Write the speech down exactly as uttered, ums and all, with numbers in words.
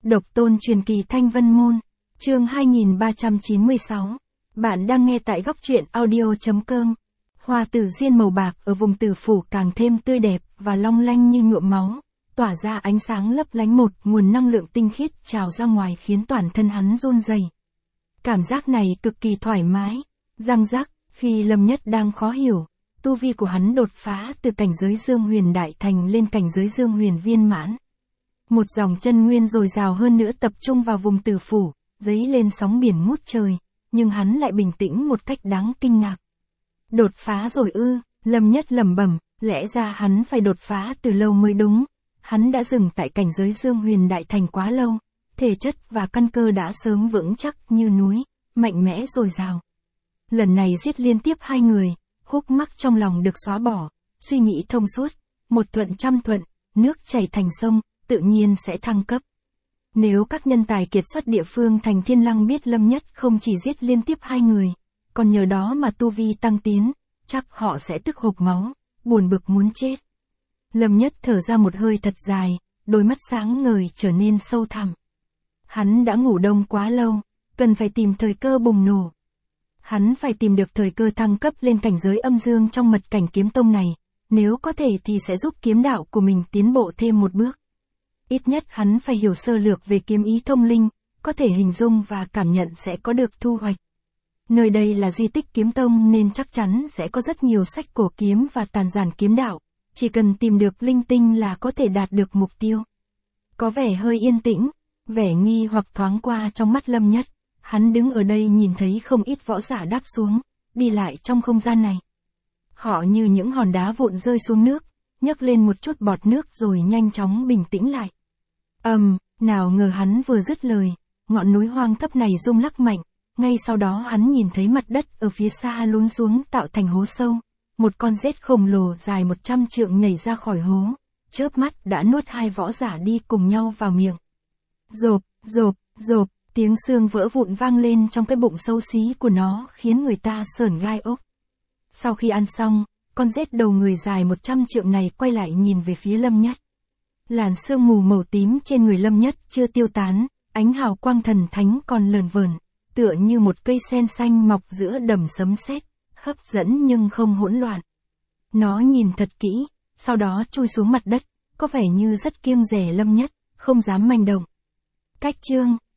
Độc tôn truyền kỳ Thanh Vân Môn, chương hai nghìn ba trăm chín mươi sáu. Bạn đang nghe tại góc truyện audio.com. Hoa tử diên màu bạc ở vùng tử phủ càng thêm tươi đẹp và long lanh như nhuộm máu, tỏa ra ánh sáng lấp lánh, một nguồn năng lượng tinh khiết trào ra ngoài khiến toàn thân hắn run rẩy. Cảm giác này cực kỳ thoải mái. Răng rắc, khi Lâm Nhất đang khó hiểu, tu vi của hắn đột phá từ cảnh giới Dương Huyền Đại Thành lên cảnh giới Dương Huyền Viên Mãn. Một dòng chân nguyên dồi dào hơn nữa tập trung vào vùng tử phủ, dấy lên sóng biển ngút trời, nhưng hắn lại bình tĩnh một cách đáng kinh ngạc. Đột phá rồi ư? Lâm Nhất lẩm bẩm, lẽ ra hắn phải đột phá từ lâu mới đúng. Hắn đã dừng tại cảnh giới Dương Huyền Đại Thành quá lâu, thể chất và căn cơ đã sớm vững chắc như núi, mạnh mẽ dồi dào. Lần này giết liên tiếp hai người, khúc mắc trong lòng được xóa bỏ, suy nghĩ thông suốt, một thuận trăm thuận, nước chảy thành sông, tự nhiên sẽ thăng cấp. Nếu các nhân tài kiệt xuất địa phương thành Thiên Lăng biết Lâm Nhất không chỉ giết liên tiếp hai người, còn nhờ đó mà tu vi tăng tiến, chắc họ sẽ tức hộc máu, buồn bực muốn chết. Lâm Nhất thở ra một hơi thật dài, đôi mắt sáng ngời trở nên sâu thẳm. Hắn đã ngủ đông quá lâu, cần phải tìm thời cơ bùng nổ. Hắn phải tìm được thời cơ thăng cấp lên cảnh giới âm dương trong mật cảnh kiếm tông này, nếu có thể thì sẽ giúp kiếm đạo của mình tiến bộ thêm một bước. Ít nhất hắn phải hiểu sơ lược về kiếm ý thông linh, có thể hình dung và cảm nhận sẽ có được thu hoạch. Nơi đây là di tích kiếm tông nên chắc chắn sẽ có rất nhiều sách cổ kiếm và tàn giản kiếm đạo, chỉ cần tìm được linh tinh là có thể đạt được mục tiêu. Có vẻ hơi yên tĩnh, vẻ nghi hoặc thoáng qua trong mắt Lâm Nhất, hắn đứng ở đây nhìn thấy không ít võ giả đáp xuống, đi lại trong không gian này. Họ như những hòn đá vụn rơi xuống nước, nhấc lên một chút bọt nước rồi nhanh chóng bình tĩnh lại. Ầm, um, nào ngờ hắn vừa dứt lời, ngọn núi hoang thấp này rung lắc mạnh, ngay sau đó hắn nhìn thấy mặt đất ở phía xa lún xuống tạo thành hố sâu, một con rết khổng lồ dài một trăm trượng nhảy ra khỏi hố, chớp mắt đã nuốt hai võ giả đi cùng nhau vào miệng. Rộp, rộp, rộp, tiếng xương vỡ vụn vang lên trong cái bụng xấu xí của nó khiến người ta sởn gai ốc. Sau khi ăn xong, con rết đầu người dài một trăm trượng này quay lại nhìn về phía Lâm Nhất. Làn sương mù màu tím trên người Lâm Nhất chưa tiêu tán, ánh hào quang thần thánh còn lờn vờn, tựa như một cây sen xanh mọc giữa đầm sấm sét, hấp dẫn nhưng không hỗn loạn. Nó nhìn thật kỹ, sau đó chui xuống mặt đất, có vẻ như rất kiêng dè Lâm Nhất, không dám manh động. Cách chương